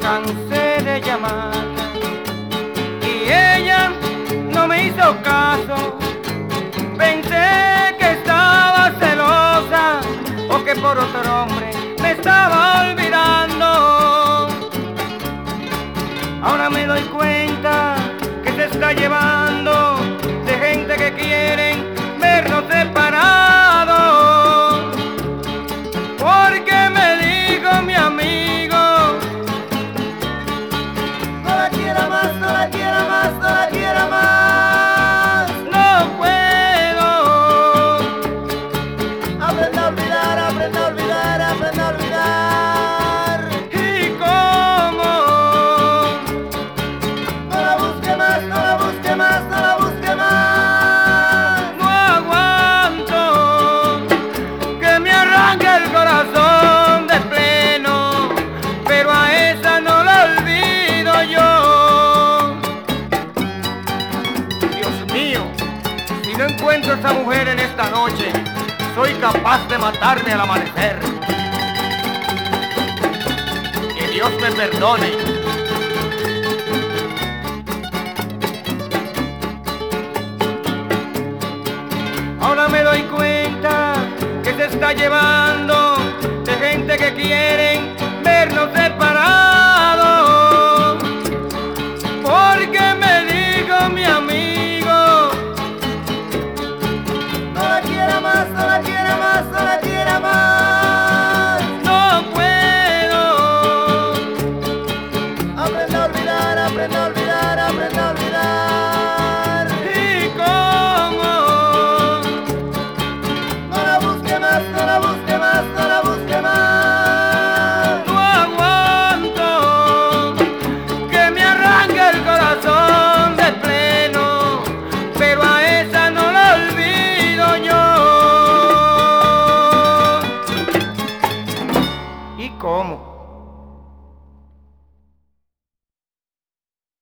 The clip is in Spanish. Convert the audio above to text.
cansé de llamarla y ella no me hizo caso. Pensé que estaba celosa o que por otro hombre me estaba olvidando. Ahora me doy cuenta que se está llevando de gente que quieren vernos separados. Porque me dijo mi amigo, no la quiera más, no la quiera más, no la quiera más. no puedo. Aprende a olvidar, aprende a olvidar, aprende a olvidar. ¿Y cómo? No la busque más, no la busque más, no la busque más. No aguanto que me arranque el corazón de pleno, pero a esa no la olvido yo. Dios mío, si no encuentro a esa mujer en esta noche, soy capaz de matarme al amanecer. Que Dios me perdone. Ahora me doy cuenta que se está llevando de gente que quiere